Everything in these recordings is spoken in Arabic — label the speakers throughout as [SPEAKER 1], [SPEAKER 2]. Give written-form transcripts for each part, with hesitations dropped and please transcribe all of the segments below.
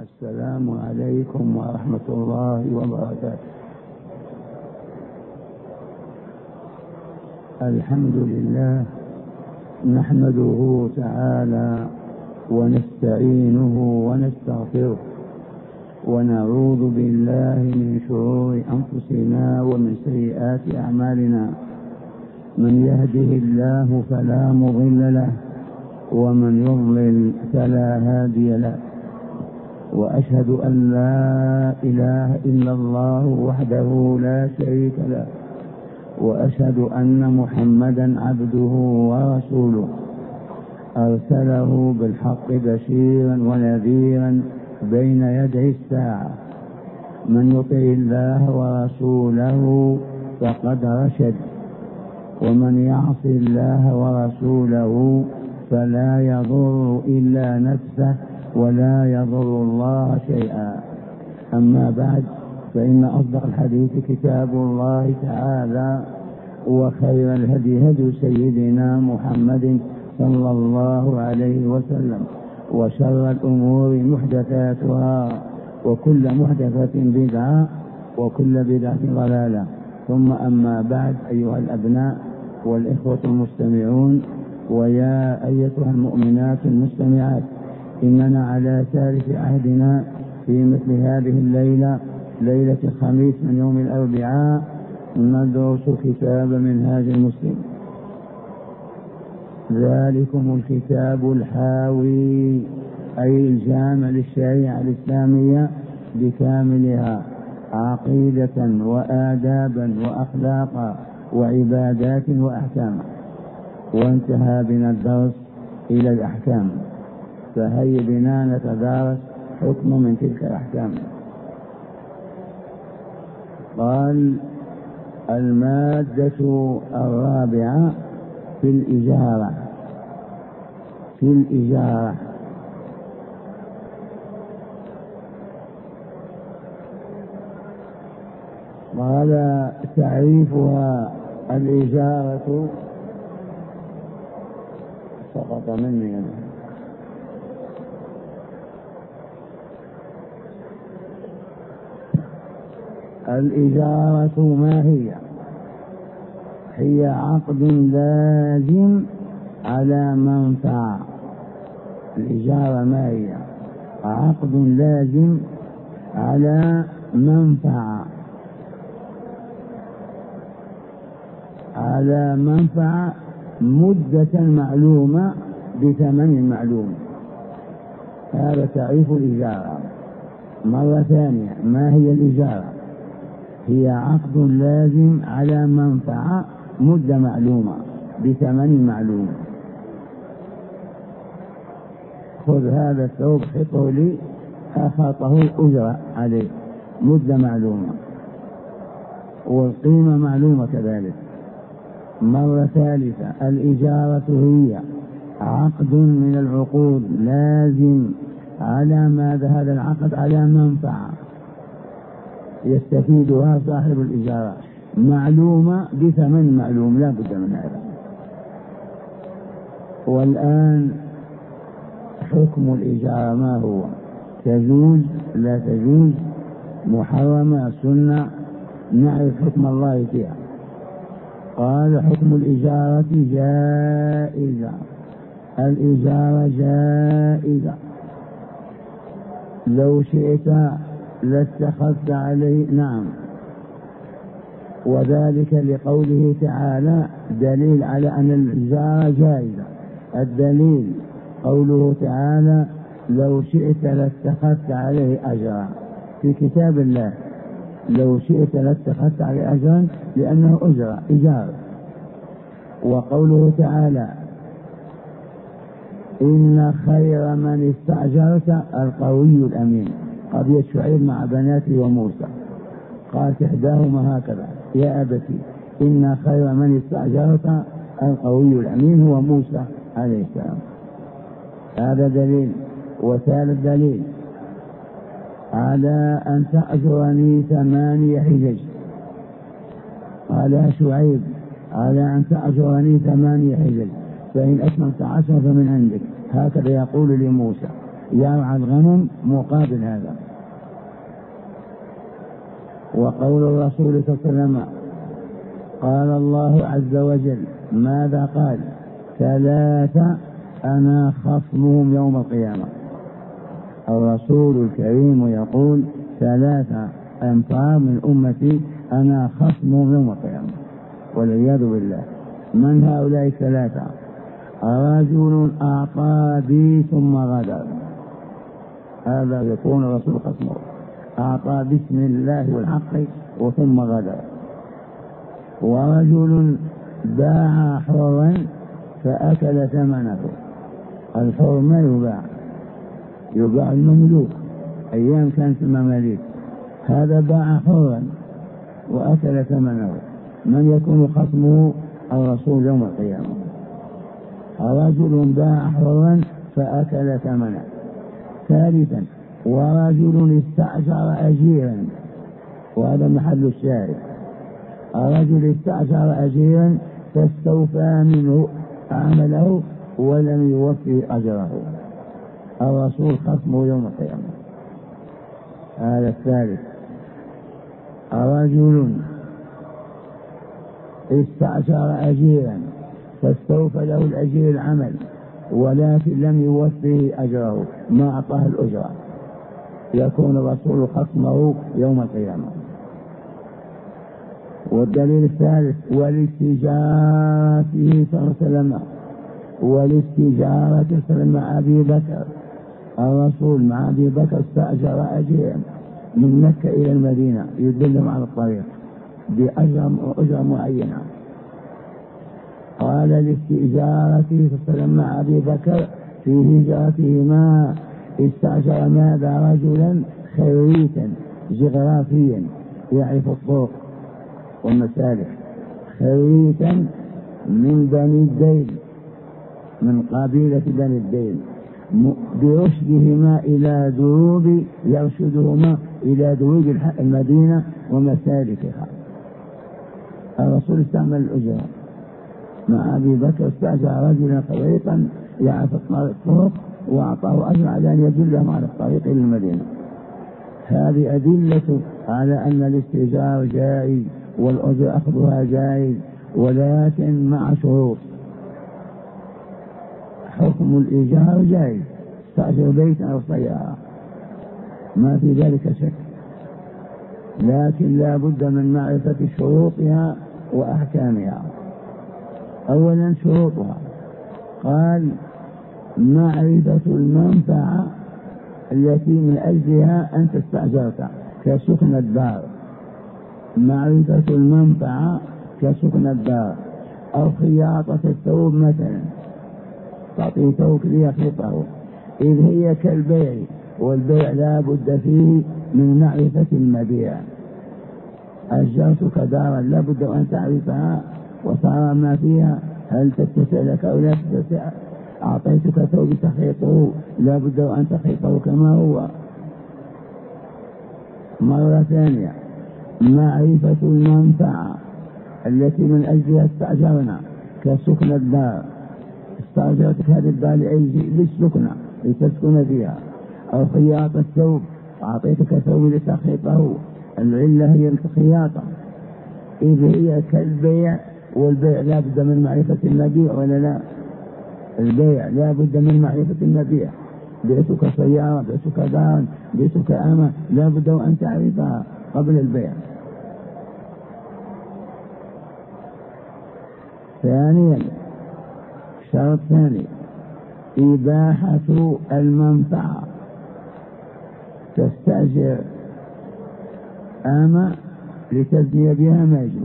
[SPEAKER 1] السلام عليكم ورحمة الله وبركاته. الحمد لله نحمده تعالى ونستعينه ونستغفره ونعوذ بالله من شرور أنفسنا ومن سيئات أعمالنا. من يهده الله فلا مضل له ومن يضلل فلا هادي له، وأشهد أن لا إله إلا الله وحده لا شريك له، وأشهد أن محمدا عبده ورسوله أرسله بالحق بشيرا ونذيرا بين يدي الساعة. من يطع الله ورسوله فقد رشد، ومن يعص الله ورسوله فلا يضر إلا نفسه ولا يضر الله شيئا. أما بعد، فإن أصدق الحديث كتاب الله تعالى، وخير الهدي هدي سيدنا محمد صلى الله عليه وسلم، وشر الأمور محدثاتها، وكل محدثة بدعة، وكل بدعة ضلالة. ثم أما بعد، أيها الأبناء والإخوة المستمعون، ويا أيتها المؤمنات المستمعات، إننا على ثالث عهدنا في مثل هذه الليلة، ليلة الخميس من يوم الأربعاء، ندرس كتاب منهاج المسلم. ذلكم الكتاب الحاوي أي الجامع للشريعة الإسلامية بكاملها، عقيدة وآدابا وأخلاقا وعبادات وأحكاما. وانتهى بنا الدرس إلى الأحكام، فهيا بنا نتدارس حكم من تلك الأحكام. قال: المادة الرابعة في الإجارة. في الإجارة قال: تعريفها الإجارة. سقط مني أنا. الإجارة ما هي؟ هي عقد لازم على منفعة. الإجارة ما هي؟ عقد لازم على منفعة، على منفعة مدة معلومة بثمن معلوم. هذا تعريف الإجارة. مرة ثانية، ما هي الإجارة؟ هي عقد لازم على منفعة مدة معلومة بثمن معلوم. خذ هذا الثوب حطه لي، أخطه الأجرة عليه، مدة معلومة والقيمة معلومة كذلك. مرة ثالثة، الإجارة هي عقد من العقود لازم على ماذا؟ هذا العقد على منفعة يستفيدها صاحب الإجارة، معلومة بثمن معلوم، لا بد من هذا. والآن حكم الإجارة ما هو؟ تجوز لا تجوز؟ محرمة سنة؟ نعرف حكم الله فيها. قال: حكم الإجارة جائزة. الإجارة جائزة، لو شئت لاتخذت عليه. نعم، وذلك لقوله تعالى دليل على أن الإجارة جائزة. الدليل قوله تعالى: لو شئت لاتخذت عليه أجرا، في كتاب الله. لو شئت لاتخذت عليه أجرا، لأنه أجرة إجارة. وقوله تعالى: إن خير من استأجرت القوي الأمين. قضية شعيب مع بناته وموسى، قالت إحداهما هكذا: يا أبتي إن خير من استأجرت القوي الأمين هو موسى عليه السلام. هذا دليل. وثالث دليل على أن تأجرني 8 حجج. قال شعيب: على أن تأجرني 8 حجج، فإن أتممت 10 فمن عندك. هكذا يقول لموسى. يرعى الغنم مقابل هذا. وقول الرسول صلى الله عليه وسلم قال الله عز وجل ماذا قال؟ 3 أنا خصمهم يوم القيامة. الرسول الكريم يقول 3 أنفار من أمتي أنا خصمهم يوم القيامة، والعياذ بالله. من هؤلاء 3؟ رجل أعطى بي ثم غدر، هذا يكون الرسول خصمه، أعطى باسم الله والحق وثم غدر. ورجل باع حرا فأكل ثمنه، الحر ما يباع المملوك، أيام كانت المماليك، هذا باع حرا وأكل ثمنه. من يكون خصمه؟ الرسول يوم القيامة. رجل باع حرا فأكل ثمنه. ثالثا ورجل استأجر أجيرا، وهذا محل الشاهد، رجل استأجر أجيرا فاستوفى منه عمله ولم يوفي أجره، الرسول خصمه يوم القيامة. هذا الثالث. رجل استأجر أجيرا فاستوفى له الأجير العمل ولكن لم يوفيه أجره، ما أعطاه الأجرة، يكون الرسول خصمه يوم القيامة. والدليل الثالث ولاستجارته صلى الله عليه وسلم، والاستجارة مع أبي بكر، الرسول مع أبي بكر استأجر أجيرا من مكة إلى المدينة يدلهم على الطريق بأجر معينة. قال لاستئجارته صلى الله عليه وسلم مع أبي بكر في هجرتهما استأجر ماذا؟ رجلا خريتا جغرافيا يعرف الطرق والمسالك، خريتا من بني الديل، من قبيلة بني الديل، برشدهما إلى دروب، يرشدهما إلى دروب المدينة ومسالكها. الرسول استعمل الأجرة مع أبي بكر، استأجر رجلا خريطا يعرف الطرق وأعطاه أجر على أن يدلهم على الطريق إلى المدينة. هذه أدلة على أن الاستئجار جائز والأجر أخذها جائز، ولكن مع شروط. حكم الإيجار جائز، استأجر بيتا أو سيارة ما في ذلك شك، لكن لا بد من معرفة شروطها وأحكامها. أولا شروطها، قال معرفة المنفعة التي من أجلها أنت استأجرت كسكن الدار، معرفة المنفعة كسكن الدار، أو خياطة الثوب مثلا، تعطيه ثوب ليخيطه، إذ هي كالبيع، والبيع لا بد فيه من معرفة المبيع. أجرتك دارا لا بد أن تعرفها وترى ما فيها، هل تتسع لك أو لا تتسع. أعطيتك ثوب تخيطه لا بد أن تخيطه كما هو. مرة ثانية معرفة المنفعة التي من أجلها استأجرنا كسكن الدار، استأجرتك هذه الدار للسكنى لتسكن فيها، أو خياطة الثوب، أعطيتك ثوب لتخيطه، العلة هي الخياطة، إذ هي كالبيع، والبيع لا بد من معرفة المبيع ولا لا؟ البيع لا بد من معرفة المبيع، بيتك سيارة، بيتك دار، بيتك أمة، لا بد أن تعرفها قبل البيع. ثانيا شرط ثاني إباحة المنفعة، تستأجر أمة لتزني بها ما يجوز،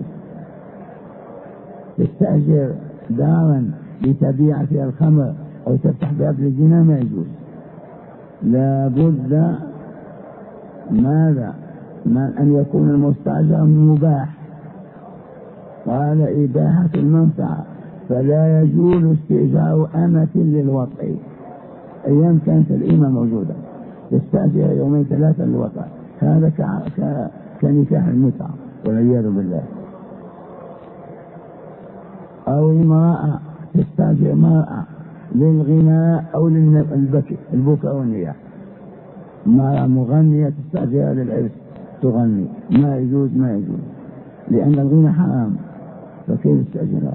[SPEAKER 1] تستأجر دارا لتبيع فيها الخمر أو تفتح باب الزنا ما يجوز. لا بد ماذا؟ من أن يكون المستأجر مباح. قال إباحة المنفعة، فلا يجوز استئجار أمة للوطء، أيام كانت الإمة موجودة تستأجر يومين 3 للوطء، هذا كنكاح المتعة والعياذ بالله. أو امرأة تستأجر امرأة للغناء أو البكاء والنياح. مرأة مغنية تستأجرها للعرس تغني، ما يجوز، لأن الغنى حرام، فكيف تستأجرها؟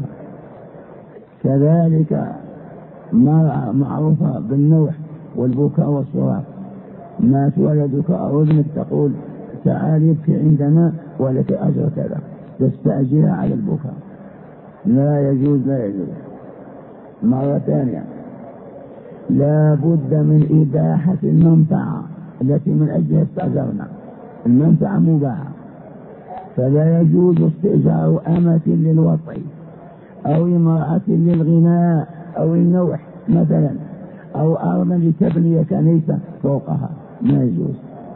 [SPEAKER 1] كذلك مرأة معروفة بالنوح والبكاء والصراخ، مات ولدك أو ابنك تقول تعال يبكي عندنا ولك أجر كذا، تستأجرها على البكاء، لا يجوز. مرة ثانية، لا بد من إباحة المنفعة التي من أجلها استأجرنا، المنفعة مباحة، فلا يجوز استئجار أمة للوطي أو امرأة للغناء أو النوح مثلا، أو أرضا لتبني كنيسة فوقها، ما يجوز.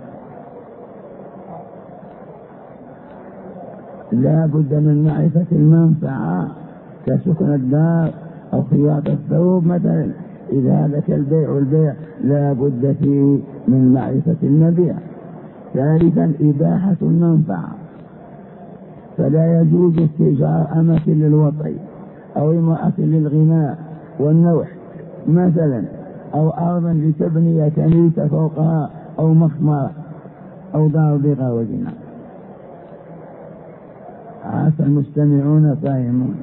[SPEAKER 1] لا بد من معرفة المنفعة كسكن الدار أو خياطة الثوب مثلا، إذا هذا البيع لا بد فيه من معرفة المبيع. ثالثا إباحة المنفعة، فلا يجوز استئجار أمة للوطي أو امرأة للغناء والنوح مثلا، أو أرضا لتبني كنيسة فوقها أو مخمرة أو دار بيضاء وزنا. عسى المستمعون فاهمون.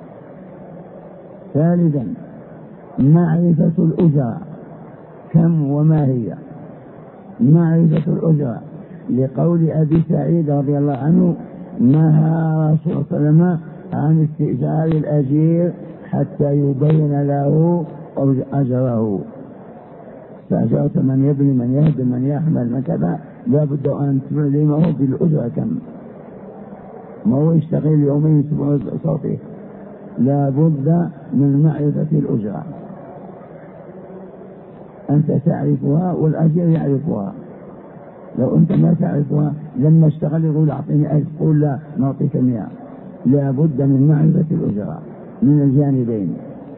[SPEAKER 1] ثالثا معرفة الأجرة، كم وما هي؟ معرفة الأجرة لقول أبي سعيد رضي الله عنه نهى رسول الله صلى الله عليه وسلم عن استئجار الأجير حتى يبين له أجره. استأجرت من يبني من يهدم من يحمل من كذا، لا بد أن تعلمه بالأجرة كم، ما هو يشتغل يومين يسمع صوته، لا بد من معرفة الأجرة، أنت تعرفها والأجير يعرفها. لو أنت ما تعرفها لما اشتغل يقول أعطيني 1000، قول لا نعطيك 100. لا بد من معرفة الأجرة من الجانبين.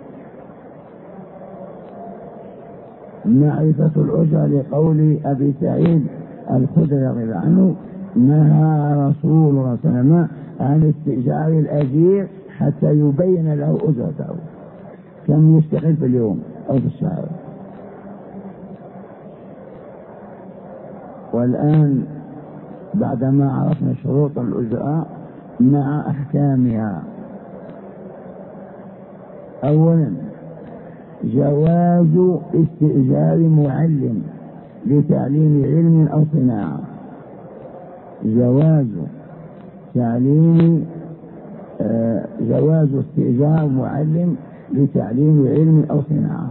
[SPEAKER 1] معرفة الأجرة لقول أبي سعيد الخدري رضي الله عنه نهى رسول الله صلى الله عليه وسلم عن استئجار الأجير حتى يبين له أجرته، كم يشتغل في اليوم أو في الشهر. والآن بعدما عرفنا شروط الأجرة مع أحكامها، أولا جواز استئجار معلم لتعليم علم أو صناعة، جواز استئجار معلم لتعليم علم أو صناعة.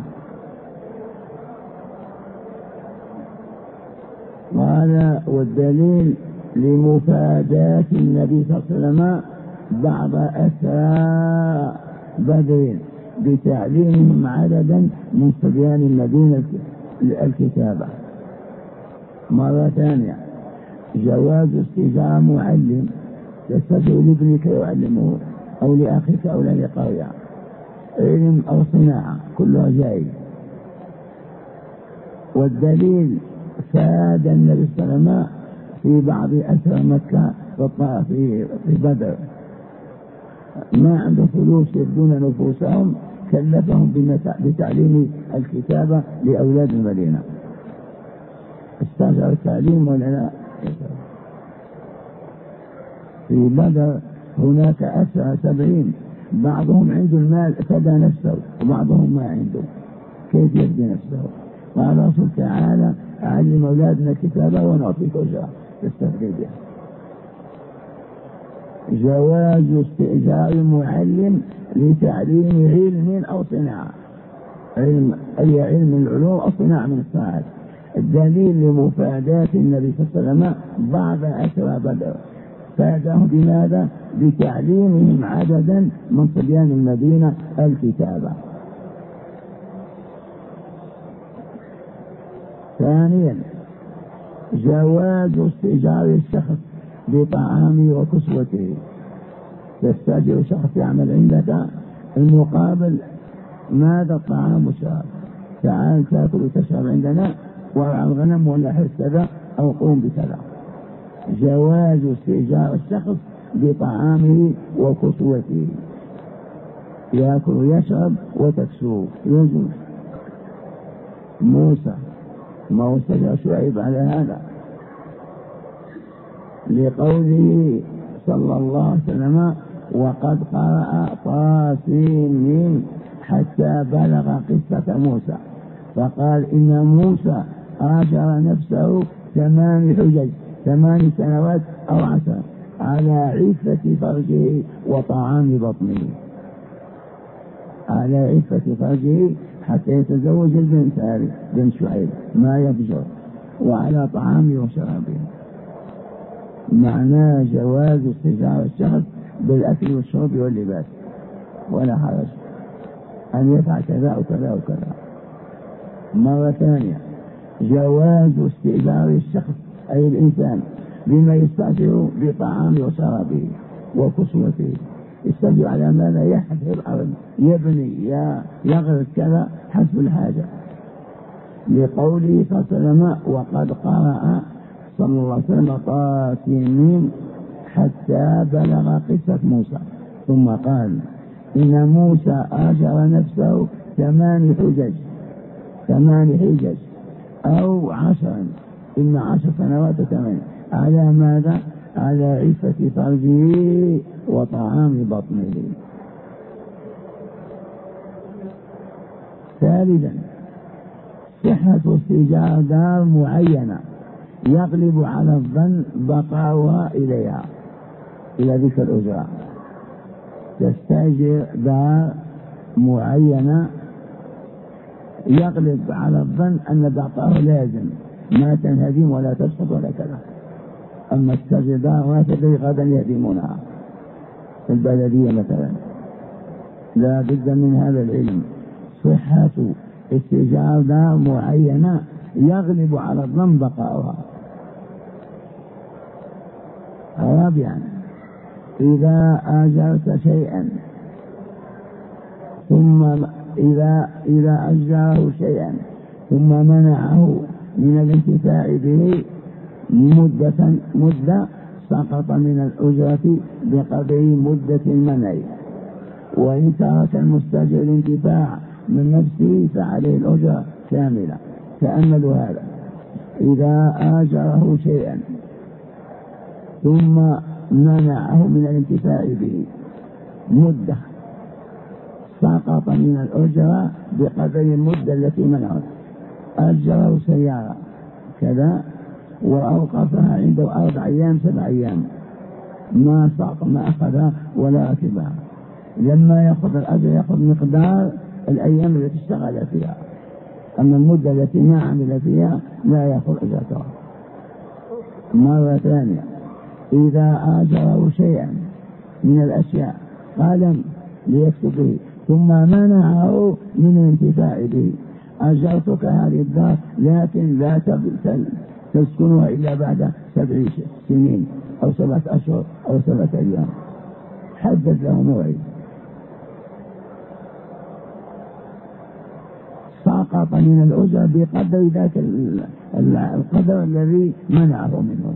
[SPEAKER 1] قال والدليل لمفاداة النبي صلى الله عليه وسلم بعض أسرى بدر بتعليمهم عددا من صبيان المدينة الكتابة. مرة ثانية جواز استئجار معلم يستأجر لابنك يعلمه أو لأخيك أو لقرية علم أو صناعة، كلها جائز. والدليل فاد النبي صلى الله عليه وسلم في بعض أسرى مكة في بدر ما عنده فلوس يبدون نفوسهم، كلفهم بتعليم الكتابة لأولاد المدينة. استأجر التعليم ولا لا؟ في بدر هناك أسرى 70، بعضهم عنده المال فدى نفسه وبعضهم ما عنده، كيف يفدي نفسه؟ قال رسول تعالى علم أولادنا الكتابة ونعطيك أجرة تستفيد بها. جواز استئجار معلم لتعليم علم أو صناعة، أي علم العلوم أو صناعة من الصناعات. الدليل لمفاداة النبي صلى الله عليه وسلم بعض أسرى بدر، فادهم بماذا؟ بتعليمهم عددا من صبيان المدينة الكتابة. ثانيا جواز استئجار الشخص بطعامه وكسوته، تستأجر شخص يعمل عندك المقابل ماذا؟ الطعام والشراب، تعال تأكل وتشرب عندنا وارعى الغنم ولا حرث كذا أو قوم بكذا. جواز استئجار الشخص بطعامه وكسوته. يأكل ويشرب وتكسوه يجوز. موسى ما هو استجاب شعيب على هذا لقوله صلى الله عليه وسلم وقد قرأ طاسين حتى بلغ قصة موسى فقال إن موسى آجر نفسه 8 حجج 8 سنوات أو 10 على عفة فرجه وطعام بطنه، على عفة فرجه حتى يتزوج البنت هذه بنت شعيب ما يفجر، وعلى طعامه وشرابه. معناه جواز استئجار الشخص بالأكل والشرب واللباس ولا حرج أن يفعل كذا وكذا وكذا. مرة ثانية جواز استئجار الشخص أي الإنسان بما يستأجر بطعامه وشرابه وكسوته، يستأجر على ماذا؟ يحفر الأرض يبني يغرس كذا حسب الحاجة. لقوله صلى الله عليه وسلم وقد قرأ صلى الله عليه وسلم طاسين حتى بلغ قصة موسى ثم قال إن موسى آجر نفسه 8 حجج أو 10 إما 10 سنوات 8 على ماذا؟ على عفة فرجه وطعام بطنه. ثالثا صحة استئجار دار معينة يغلب على الظن بقاؤها إليها إلى ذكر الأجرة. تستأجر دار معينة يغلب على الظن أن بقاؤها لازم ما تنهدم ولا تسقط ولا كذا. أما تستأجر دار ما تدري غدا يهدمونها في البلدية مثلا. لا بد من هذا العلم. صحة استئجار دار معينة يغلب على الظن بقاؤها. رابعا إذا آجرت شيئا ثم إذا أجره شيئا ثم منعه من الانتفاع به مدة سقط من الأجرة بقدر مدة المنع. وإن ترك المستأجر الانتفاع من نفسه فعليه الأجرة كاملة. تأملوا هذا: إذا آجره شيئا ثم منعه من الانتفاع به مدة سقط من الأجرة بقدر المدة التي منعه. أجره سيارة كذا وأوقفها عنده 4 أيام 7 أيام ما أخذها ولا ركبها. لما يأخذ الأجر يأخذ مقدار الأيام التي اشتغل فيها، أما المدة التي ما عمل فيها لا يأخذ أجرتها. مرة ثانية إذا آجره شيئا من الأشياء قلم ليكتب به ثم منعه من الانتفاع به: أجرتك هذه الدار لكن لا تسكنها إلا بعد 7 سنين أو 7 أشهر أو 7 أيام. حدد له موعد. سقط من الأجرة بقدر ذاك القدر الذي منعه منه.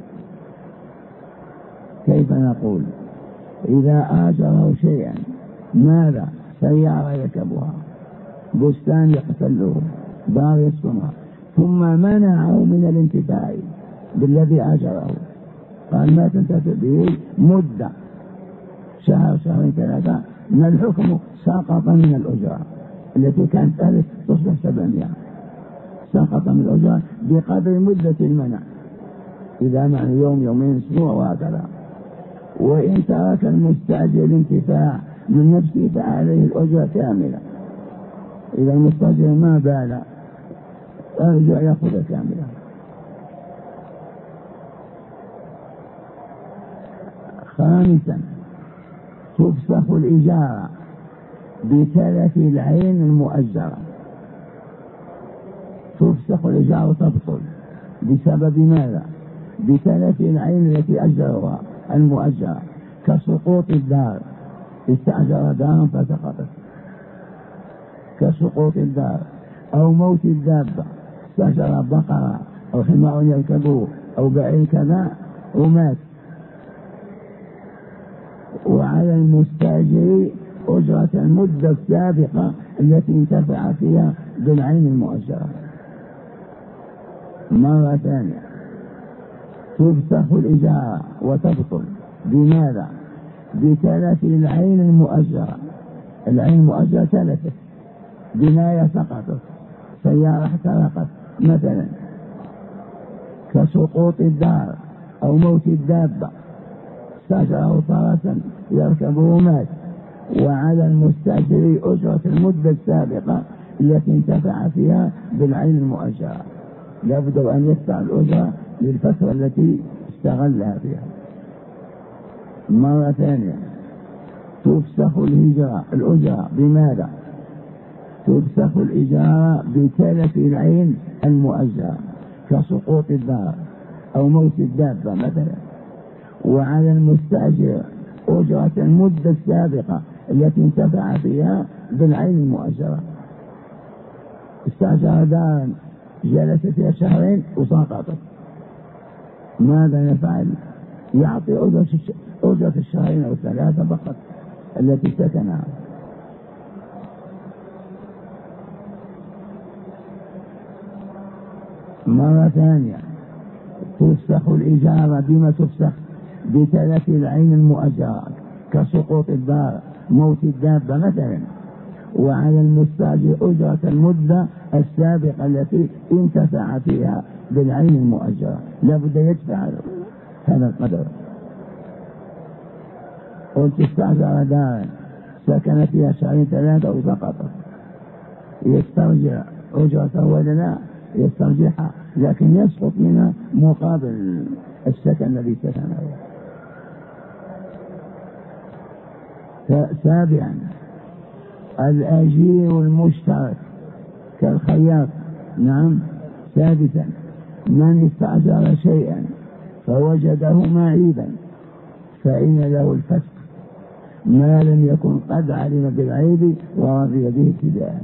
[SPEAKER 1] كيف نقول؟ إذا آجره شيئا ماذا؟ سيارة يركبها، بستان يحتله، دار يسكنها، ثم منعه من الانتفاع بالذي آجره، قال ما تنتفع به مدة شهر 3 ما الحكم؟ سقط من الأجرة التي كانت 1000 تصبح 700. سقط من الأجرة بقدر مدة المنع، إذا معنى يوم 2 أسبوع وهكذا. وإن ترك المستأجر الانتفاع من نفسه فعليه الأجرة كاملة. إذا المستأجر ما بال أرجع يأخذ كاملة. خامسا تفسخ الإجارة بتلف العين المؤجرة. تفسخ الإجارة تبطل بسبب ماذا؟ بتلف العين التي أجرها المؤجرة، كسقوط الدار، استأجر دارا فسقطت كسقوط الدار، أو موت الدابة، استأجر بقرة أو حمار يركبه أو بعير كذا ومات. وعلى المستأجر أجرة المدة السابقة التي انتفع فيها بالعين المؤجرة. مرة ثانية تفسخ الإجارة وتبطل. بماذا؟ بتلف العين المؤجرة. العين المؤجرة تلفت، بناية سقطت، سيارة احترقت مثلا، كسقوط الدار أو موت الدابة، استأجره فرسا يركبه مات، وعلى المستأجر أجرة المدة السابقة التي انتفع فيها بالعين المؤجرة. لابد أن يدفع الأجرة للفترة التي استغلها فيها. مرة ثانية تفسخ الأجرة. بماذا؟ تفسخ الإجارة بتلف العين المؤجرة كسقوط الدار أو موت الدابة مثلا، وعلى المستأجر أجرة المدة السابقة التي انتفع فيها بالعين المؤجرة. استأجر دارا جلس فيها شهرين وسقطت، ماذا يفعل؟ يعطي أجرة الشهرين أو ثلاثة فقط التي سكنها. مرة ثانية تفسخ الإجارة. بما تفسخ؟ بتلف العين المؤجرة كسقوط الدار، موت الدابة مثلا، وعلى المستأجر أجرة المدة السابقة التي انتفع فيها بالعين المؤجرة. لابد يدفع هذا القدر. قلت استأجر دارا سكن فيها شهرين ثلاثة وسقطت، يسترجع أجرته ولا لا؟ يسترجعها، لكن يسقط منها مقابل السكن الذي سكنه. سابعا الأجير المشترك كالخياط. نعم. سادسا من استأجر شيئا فوجده معيبا فإن له الفسخ ما لم يكن قد علم بالعيب ورضي به ابتداء.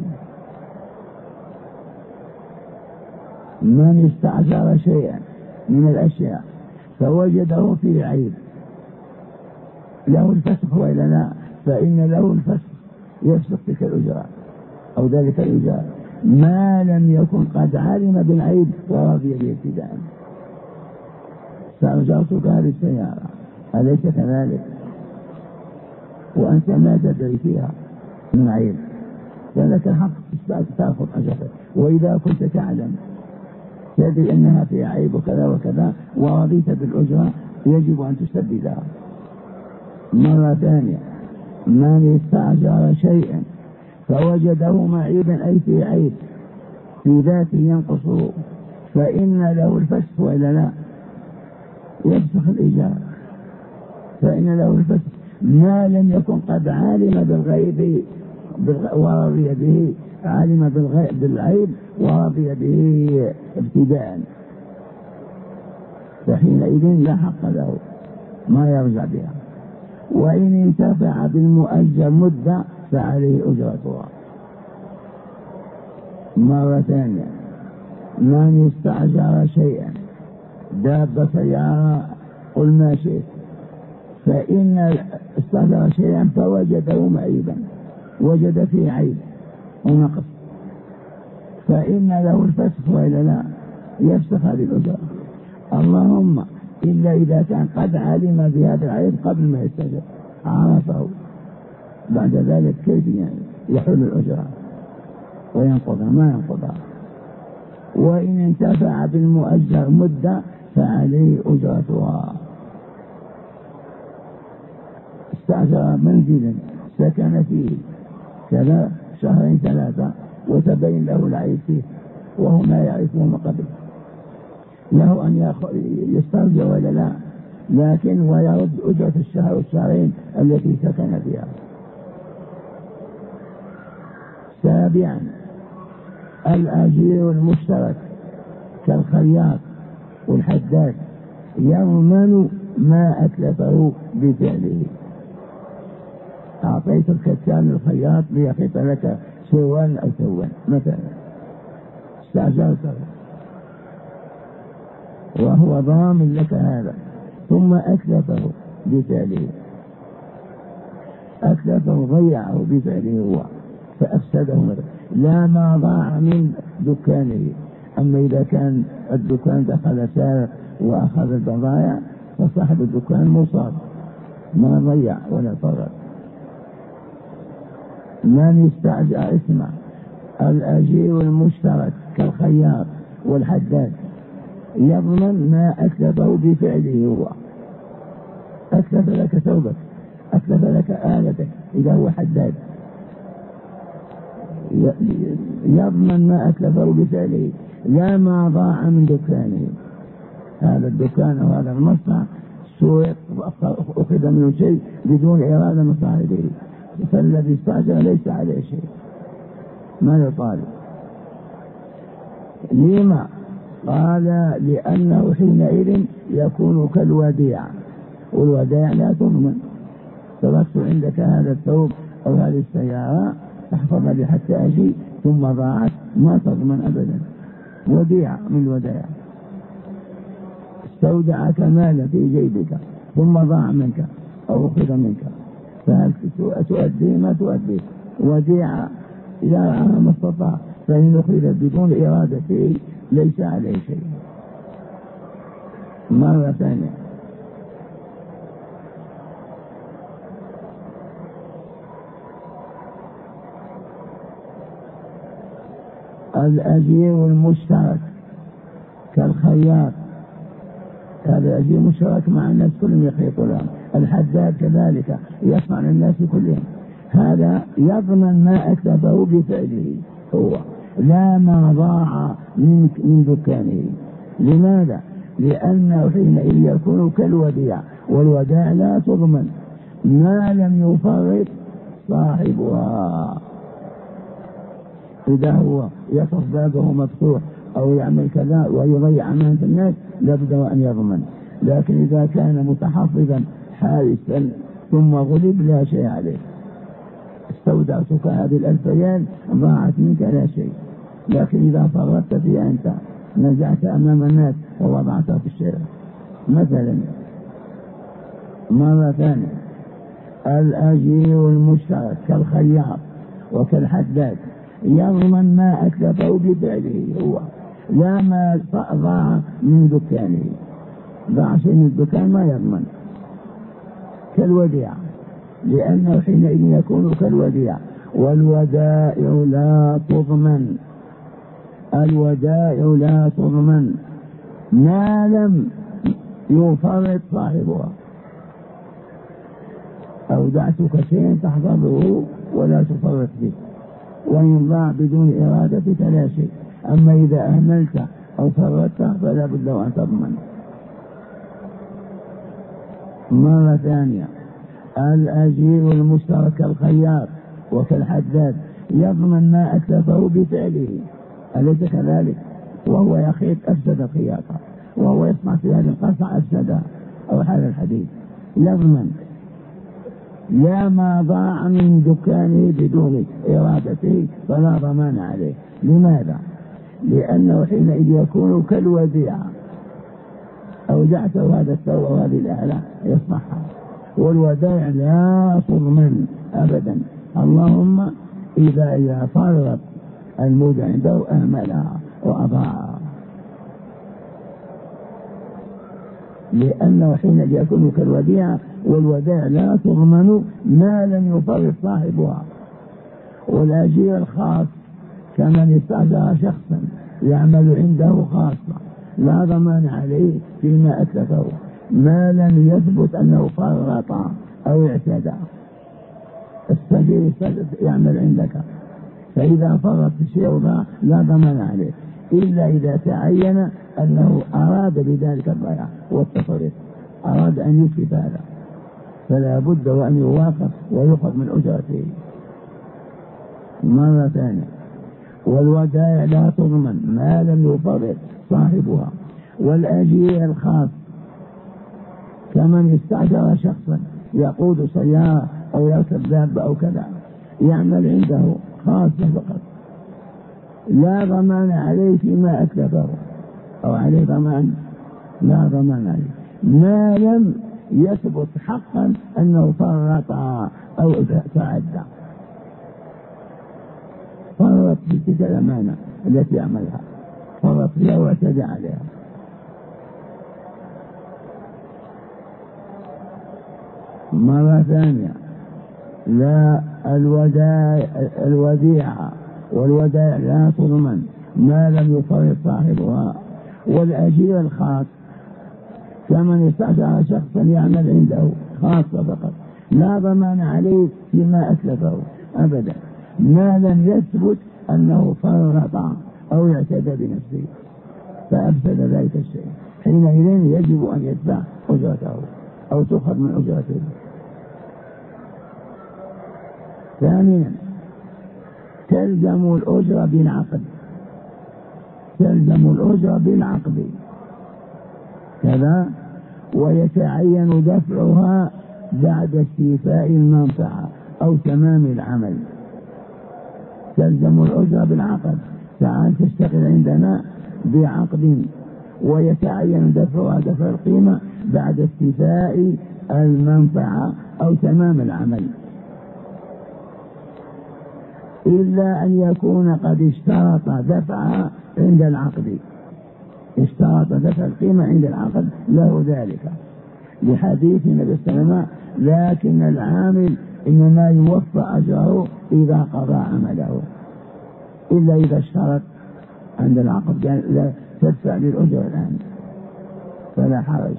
[SPEAKER 1] من استأجر شيئا من الأشياء فوجده فيه عيب له الفسخ وإلا لا؟ فإن له الفسخ، يفسخ تلك الأجرة أو ذلك الإيجار ما لم يكن قد علم بالعيب ورضي به ابتداء. فأجرتك هذه السيارة أليس كذلك؟ وأنت ما تدري فيها من عيب، فلك الحق تأخذ أجرتك. وإذا كنت تعلم تدري أنها فيها عيب وكذا وكذا ورضيت بالأجرة يجب أن تسددها. مرة ثانية من استأجر شيئا فوجده معيبا أي في عيب في ذاته ينقصه فإن له الفسخ وإلا لا؟ يفسخ الإيجار، فإن له الفسخ ما لم يكن قد علم بالغيب ورضي به، علم بالعيب ورضي به ابتداء، فحينئذ لا حق له ما يرجع بها. وإن انتفع بالمؤجر مدة فعليه أجرتها. مرة ثانية من استأجر شيئا دابة سيارة قل ما شئت، فإن استأجر شيئا فوجده معيبا، وجد فيه عيب ونقص، فإن له الفسخ وإلا لا؟ يفسخ هذه الأجرة. اللهم إلا إذا كان قد علم بهذا العيب قبل ما يستأجر، عرفه، بعد ذلك كيف يحل الأجرة وينقضها؟ ما ينقضها. وإن انتفع بالمؤجر مدة فعليه أجرتها. استأجر منزلا سكن فيه كذا شهرين ثلاثة وتبين له العيب فيه وهو ما يعرفه من قبل، له أن يسترجع ولا لا؟ لكن ويرد أجرة الشهر والشهرين التي سكن فيها. سابعا الأجير المشترك كالخياط والحداد يضمن ما أتلفه بفعله. أعطيت الكتان الخياط ليخيط لك سروال أو ثوبا مثلا، استأجرته وهو ضامن لك هذا ثم أتلفه بفعله. أتلفه ضيعه بفعله هو فأفسده مثلا، لا ما ضاع من دكانه. أما إذا كان الدكان دخل سارق وأخذ البضائع فصاحب الدكان مصاب، ما ضيع ولا فرط. من استعجل اسمع، الأجير المشترك كالخياط والحداد يضمن ما أتلفه بفعله هو. أتلف لك ثوبك، أتلف لك آلتك إذا هو حداد، يضمن ما أتلفه بفعله لا ما ضاع من دكانه. هذا الدكان أو هذا المصنع سوق أخذ منه شيء بدون إرادة من صاحبه، فالذي استعجل ليس عليه شيء، ما يطالب. لما؟ قال لأنه حينئذ يكون كالوديعة، والودائع لا تضمن. تركت عندك هذا الثوب أو هذه السيارة تحفظها لي حتى أجي ثم ضاعت، ما تضمن أبدا، وديعة من الودائع. استودعك مالا في جيبك ثم ضاع منك أو أخذ منك، فهل تؤدي؟ ما تؤدي. وديعة إذا رأى ما استطاع، فإن أخذ بدون إرادته ليس عليه شيء. مرة ثانية، الأجير المشترك كالخياط، هذا الأجير مشترك مع الناس كلهم يخيط لهم، الحداد كذلك يصنع للناس كلهم، هذا يضمن ما أتلفه بفعله هو لا ما ضاع من دكانه. لماذا؟ لأنه حينئذ يكون كالوديع، والودائع لا تضمن ما لم يفرط صاحبها. إذا هو يصف بابه مفتوح أو يعمل كذا ويضيع أمانة الناس لابد أن يضمن، لكن إذا كان متحفظا حارسا ثم غلب لا شيء عليه. استودعتك هذه 1000 ريال ضاعت منك لا شيء، لكن إذا فرطت فيها أنت نزعت أمام الناس ووضعتها في الشارع مثلا. مرة ثانية، الأجير المشترك كالخياط وكالحداد يضمن ما أتلفه بفعله هو لا ما ضاع من دكانه. ضاع شيء من الدكان ما يضمن، كالوديعة، لأنه حينئذ يكون كالوديعة، والودائع لا تضمن. الودائع لا تضمن ما لم يفرط صاحبها. أودعتك شيء تحفظه ولا تفرط به، وإن ضاع بدون إرادتك لا شيء. أما إذا أهملت أو فرطت فلا بد أن تضمن. مرة ثانية، الأجير المشترك كالخياط وكالحداد يضمن ما أتلفه بفعله، أليس كذلك؟ وهو يخيط أفسد الخياطة، وهو يصنع في هذه القصة أفسدها أو حال الحديد، يضمن لا ما ضاع من دكانه بدون إرادته فلا ضمان عليه. لماذا؟ لأنه حينئذ يكون كالوديعة، أودعته هذا الثوب وهذه الآلة يصنعها، والودائع لا تضمن أبدا، اللهم إذا فرط المودع عنده أهملها وأضاعها. لأنه حين يكون كالوديعة، والودائع لا تضمن ما لم يفرط صاحبها. والأجير الخاص كمن استأجر شخصا يعمل عنده خاصة لا ضمان عليه فيما أتلفه ما لم يثبت أنه فرط أو اعتدى. السجير يعمل عندك، فإذا فرط في شيء لا ضمان عليه إلا إذا تعين أنه أراد بذلك الضياع والتفريط، أراد أن يتلف هذا، فلا بد وأن يواقف ويأخذ من أجرته. مرة ثانية، والودائع لا تضمن ما لم يفرط صاحبها. والأجير الخاص كمن استأجر شخصا يقود سيارة أو يركب دابة أو كذا يعمل عنده خاصة فقط، لا ضمان عليه فيما أتلفه أو عليه ضمان، لا ضمان عليه ما لم يثبت حقا أنه فرط أو تعدى، فرط في تلك الأمانة التي عملها، فرط فيها واعتدى عليها. مرة ثانية، لا الوديعة والودائع لا تضمن ما لم يفرط صاحبها، والأجير الخاص كمن استأجر شخصا يعمل عنده خاصة فقط لا ضمان عليه فيما أتلفه أبدا ما لم يثبت أنه فرط أو اعتدى بنفسه فأفسد ذلك الشيء، حينئذ يجب أن يدفع أجرته أو تؤخذ من أجرته. ثانيا، تلزم الأجرة بالعقد، تلزم الأجرة بالعقد كذا، ويتعين دفعها بعد استيفاء المنفعة أو تمام العمل. تلزم الأجرة بالعقد، تعال تشتغل عندنا بعقد ويتعين دفعها دفع القيمة بعد استيفاء المنفعة أو تمام العمل، إلا أن يكون قد اشترط دفعها عند العقد، اشترط دفع القيمة عند العقد له ذلك، لحديث النبي صلى الله عليه وسلم لكن العامل إنما يوفى أجره إذا قضى عمله، إلا إذا اشترط عند العقد لا تدفع للأجر الآن فلا حرج.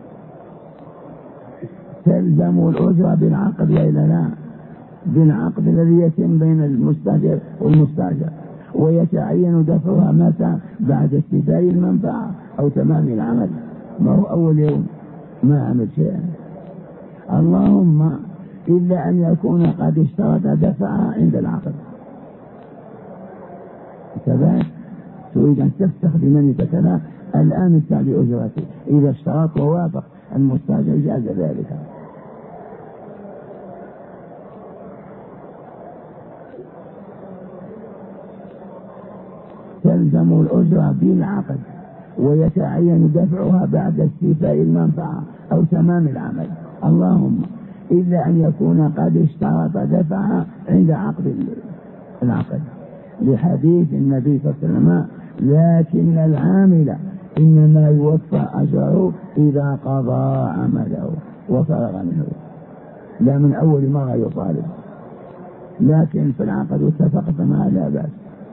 [SPEAKER 1] تلزم الأجرة بالعقد وإلا لا؟ بالعقد الذي يتم بين المستأجر والمستأجر، ويتعين دفعها متى؟ بعد استيفاء المنفعة أو تمام العمل، ما هو أول يوم ما عمل شيئا، اللهم إلا أن يكون قد اشترط دفعها عند العقد. كذلك تريد أن تستخدمني فكذا الآن ادفع لأجرتي، إذا اشترط ووافق المستأجر جاز ذلك. تلزم الأجرة بالعقد ويتعين دفعها بعد استيفاء المنفعة أو تمام العمل، اللهم إلا أن يكون قد اشترط دفعها عند عقد العقد، لحديث النبي صلى الله عليه وسلم لكن العامل إنما يوفى أجره إذا قضى عمله وفرغ منه، لا من أول مرة يطالب، لكن في العقد اتفقت معه لا بأس.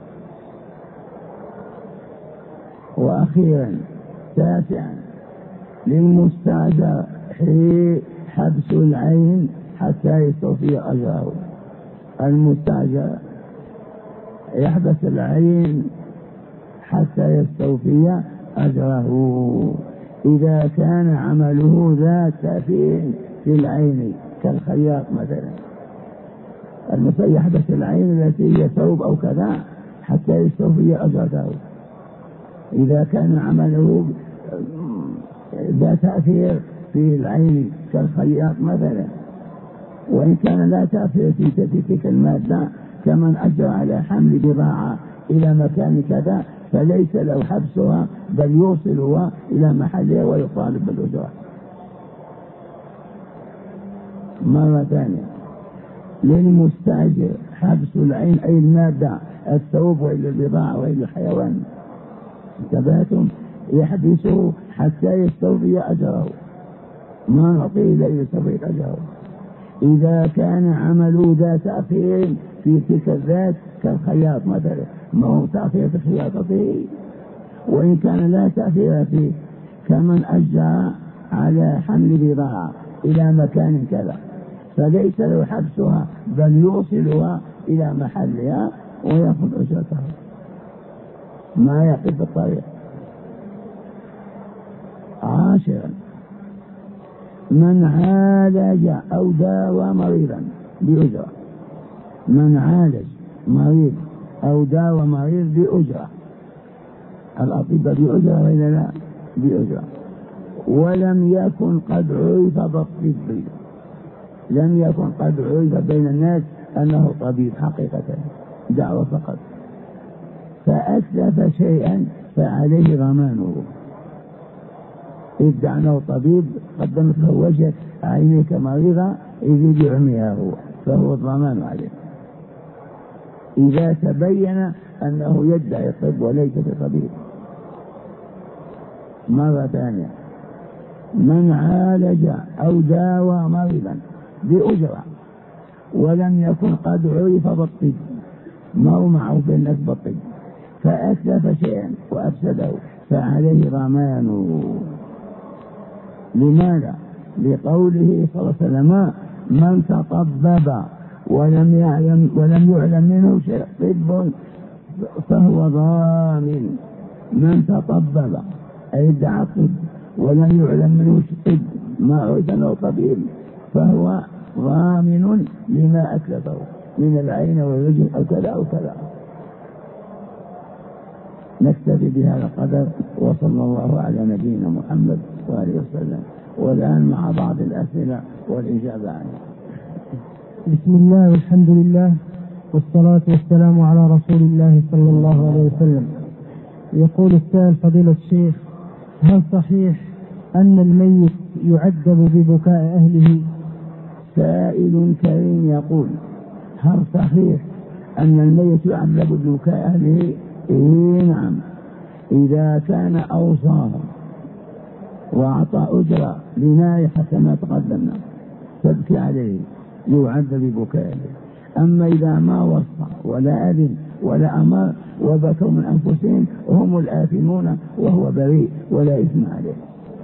[SPEAKER 1] وأخيرا تاسعا، للمستأجر حبس العين حتى يستوفي أجره، المستأجر يحبس العين حتى يستوفي أجره إذا كان عمله ذات تأثير في العين كالخياط مثلا، المستأجر يحبس العين التي هي ثوب أو كذا حتى يستوفي أجره إذا كان عمله ذات تأثير في العين كالخياط مثلا، وإن كان لا تأثير في تلك المادة كمن أجر على حمل بضاعة إلى مكان كذا فليس له حبسها بل يوصلها إلى محلها ويطالب بالأجرة. مرة ثانية، للمستأجر حبس العين أي المادة الثوب وإلى البضاعة وإلى الحيوان انتبهتم، يحبسه حتى يستوفي أجره، ما نعطيه إلا إذا استوفي أجره إذا كان عمله ذات تأثير في تلك الذات كالخياط مثلا، ما هو تأثير في خياطته، وإن كان لا تأثير فيه كمن أجر على حمل بضاعة إلى مكان كذا فليس له حبسها بل يوصلها إلى محلها ويأخذ أجرتها ما يقف في الطريق. عاشرا، من عالج أو داوى مريضا بأجرة، من عالج مريض أو داوى مريض بأجرة، الأطباء بأجرة وإلا لا؟ بأجرة، ولم يكن قد عرف بالطب، لم يكن قد عرف بين الناس أنه طبيب حقيقة، دعوة فقط، فأتلف شيئا فعليه ضمانه، ادعى أنه طبيب، قدمت له وجه عينيك مريضة يزيد يعميها هو، فهو الضمان عليه إذا تبين أنه يدعي الطب وليس بطبيب. مرة ثانية، من عالج أو داوى مريضا بأجرة ولم يكن قد عرف بالطب، ما هو معروف الناس بالطب، فأتلف شيئا وأفسده فعليه ضمانه. لماذا؟ لقوله صلى الله عليه وسلم: من تطبب ولم يعلم منه شيء طب فهو ضامن. من تطبب أي ادعى الطب ولم يعلم منه طب، ما عرف له طبيب، فهو ضامن لما أتلفه من العين والرجل أو كذا أو كذا. نكتفي بهذا القدر، وصلى الله على نبينا محمد وآله وسلم. والآن مع بعض الأسئلة والإجابة عنها.
[SPEAKER 2] بسم الله والحمد لله والصلاة والسلام على رسول الله صلى الله عليه وسلم. يقول السائل: فضيلة الشيخ، هل صحيح أن الميت يعذب ببكاء أهله؟
[SPEAKER 1] سائل كريم يقول: هل صحيح أن الميت يعذب ببكاء أهله؟ نعم، إذا كان أوصاهم وأعطى أجرة لنائحة كما تقدمنا تبكي عليه يعذب ببكائه. أما إذا ما وصى ولا أذن ولا أمر وبكوا من أنفسهم هم الآثمون وهو بريء ولا إثم عليه.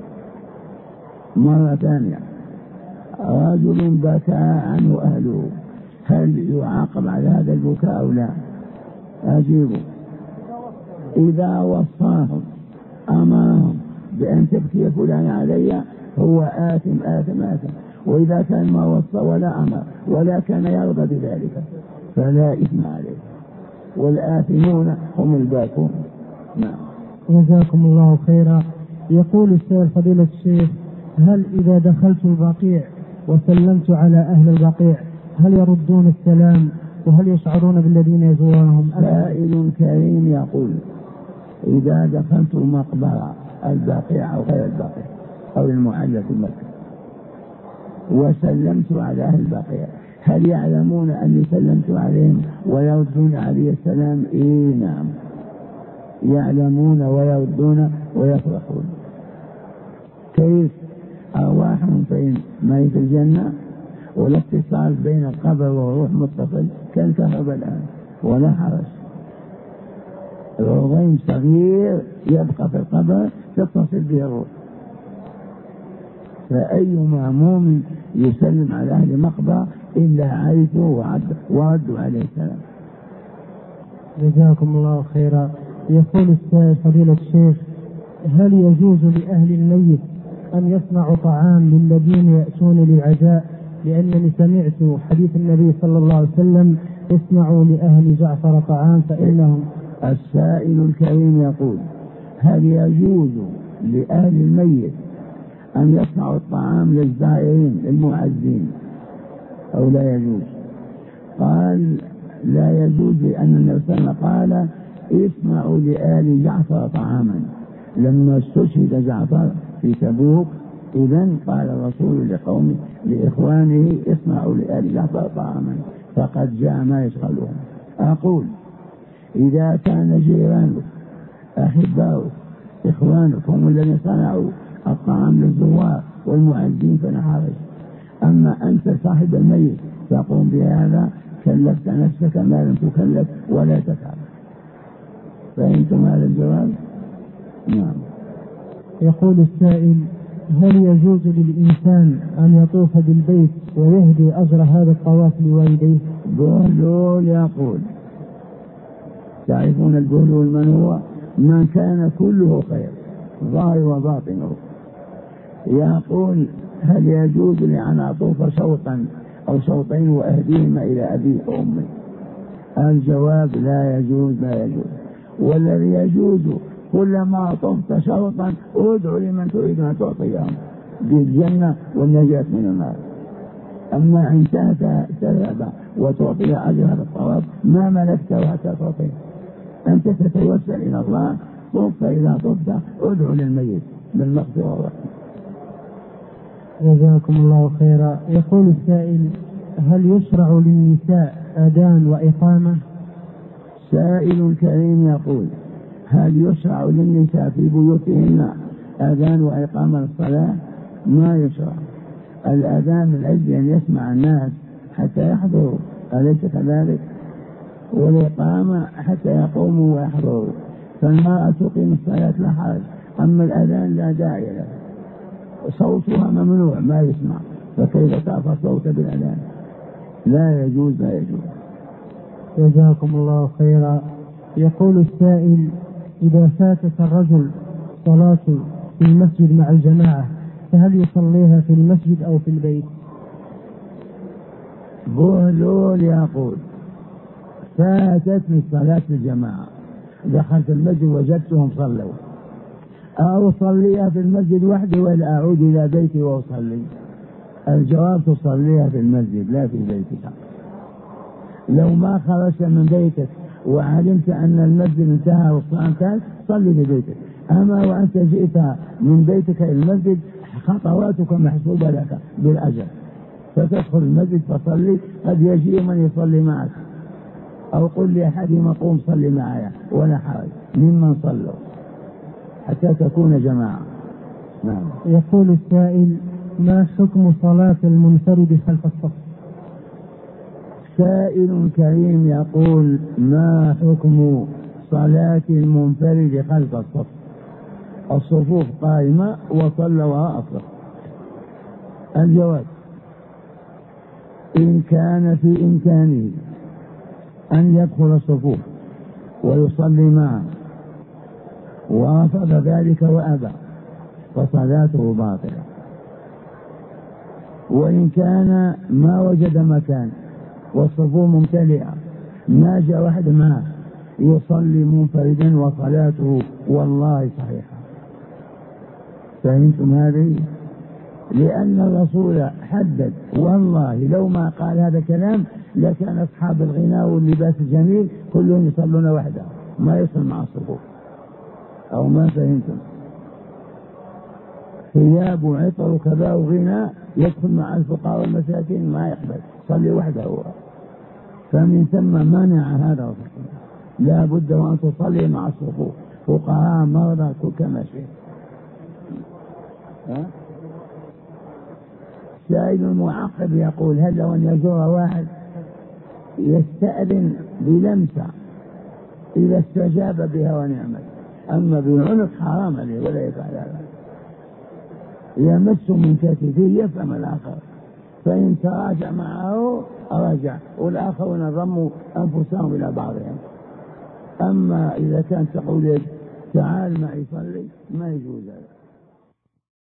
[SPEAKER 1] مرة ثانية، رجل بكى عنه أهله، هل يعاقب على هذا البكاء أو لا؟ أجيبوا: إذا وصاهم أمرهم بأن تبكي فلان علي هو آثم آثم آثم، وإذا كان ما وصى ولا أمر ولا كان يرضى بذلك فلا إثم عليه، والآثمون هم الباكون. نعم.
[SPEAKER 2] جزاكم الله خيرا. يقول السائل: فضيلة الشيخ، هل إذا دخلت البقيع وسلمت على أهل البقيع هل يردون السلام وهل يشعرون بالذين يزورونهم؟
[SPEAKER 1] سائل كريم يقول: إذا دخلت المقبرة البقيع أو غير البقيع أو المعلى في مكة وسلمت على أهل البقيع هل يعلمون أني سلمت عليهم ويردون علي السلام؟ نعم، يعلمون ويردون ويفرحون. كيف؟ أرواحهم فين؟ ما هي في الجنة، والاتصال بين القبر والروح متصل كالكهرباء الآن ولا حرج. العظيم صغير يبقى في القبر تتصل به الروح، فأي مأموم يسلم على أهل مقبرة إلا عرفوا وردوا عليه السلام.
[SPEAKER 2] جزاكم الله خيرا. يقول السائل: فضيلة الشيخ، هل يجوز لأهل الميت أن يصنعوا طعام للذين يأتون للعزاء؟ لأنني سمعت حديث النبي صلى الله عليه وسلم: اصنعوا لأهل جعفر طعام فإنهم.
[SPEAKER 1] السائل الكريم يقول: هل يجوز لأهل الميت أن يصنعوا الطعام للزائرين المعزين أو لا يجوز؟ قال: لا يجوز، لأن النبي صلى الله عليه وسلم قال: اصنعوا لآل جعفر طعاما. لما استشهد جعفر في تبوك إذن قال الرسول لقومه لإخوانه: اصنعوا لآل جعفر طعاما، فقد جاء ما يشغلهم. أقول: إذا كان جيرانك أحباؤك إخوانك هم الذين صنعوا الطعام للزوار والمعزين فلا حرج. أما أنت صاحب الميت تقوم بهذا كلفت نفسك ما لم تكلف ولا تفعل. فهمتم هذا الجواب؟ نعم.
[SPEAKER 2] يقول السائل: هل يجوز للإنسان أن يطوف بالبيت ويهدي أجر هذا الطواف لوالديه؟
[SPEAKER 1] بهلول يقول: تعرفون البهلول من هو؟ من كان كله خير ظاهر وباطنه. يقول: هل يجوز لي أن أطوف شوطا أو شوطين وأهديهما إلى أبي وأمي؟ الجواب: لا يجوز، لا يجوز. والذي يجوز كلما طفت شوطا ادعو لمن تريد أن تعطيهم بالجنة والنجاة من النار. أما إن تذهب وتعطي أجر هذا الطواف ما ملكته حتى تعطيه، أنت تتوسل إلى الله. طف إذا طفت ادعو للميت بالمغفرة والرحمة.
[SPEAKER 2] جزاكم الله خيرا. يقول السائل: هل يشرع للنساء أذان وإقامة؟
[SPEAKER 1] سائل كريم يقول: هل يشرع للنساء في بيوتهن أذان وإقامة الصلاة؟ ما يشرع. الأذان العز أن يسمع الناس حتى يحضروا، أليس كذلك؟ والإقامة حتى يقوموا ويحضروا، فالمرأة تقيم الصلاة لا حرج. أما الأذان لا داعي له، صوتها ممنوع ما يسمع، فكيف ترفع صوت بالأذان؟ لا يجوز، لا يجوز.
[SPEAKER 2] جزاكم الله خيرا. يقول السائل: إذا فاتت الرجل صلاة في المسجد مع الجماعة فهل يصليها في المسجد أو في البيت؟
[SPEAKER 1] بهلول يقول: فاتتني صلاة الجماعة، دخلت المسجد وجدتهم صلوا، أو أصليها في المسجد وحدي ولا أعود إلى بيتي وأصلي؟ الجواب: تصليها في المسجد لا في بيتك. لو ما خرجت من بيتك وعلمت أن المسجد انتهى والصلاة انتهت صلي في بيتك. أما وأنت جئت من بيتك إلى المسجد خطواتك محسوبة لك بالأجر، فتدخل المسجد فصلي، قد يجيء من يصلي معك، أو قل لأحدهم قوم صلي معي ولا حرج ممن صلوا حتى تكون جماعة. نعم.
[SPEAKER 2] يقول السائل: ما حكم صلاة المنفرد خلف الصف؟
[SPEAKER 1] سائل كريم يقول: ما حكم صلاة المنفرد خلف الصف؟ الصفوف قائمة وصلى وراء الصف. الجواب: إن كان في إمكانه أن يدخل الصفوف ويصلي معه ورفض ذلك وأبى فصلاته باطلة. وإن كان ما وجد مكان والصفوف ممتلئة ما جاء واحد معه يصلي منفردا وصلاته والله صحيحة. فهمتم هذه؟ لأن الرسول حدد، والله لو ما قال هذا الكلام لكان أصحاب الغناء واللباس الجميل كلهم يصلون وحده ما يصل مع الصفوف. أو ما فهمتم؟ ثياب وعطر كذا وغناء يدخل مع الفقراء والمساكين ما يقبل، صلي وحده هو. فمن ثم منع هذا الرسول، لا بد وأن تصلي مع الصفوف، فقراء مرضى كما شئت. سائل معقب يقول: هل لو أن يزور واحد يستأذن بلمسة إذا استجاب بها ونعمت، أما بالعنق حرام عليه ولا يفعل هذا، يمس من كتفه يفهم الآخر، فإن تراجع معه رجع والآخرون ضموا أنفسهم إلى بعضهم. أما إذا كان تقول تعال معي صلي ما يجوز هذا.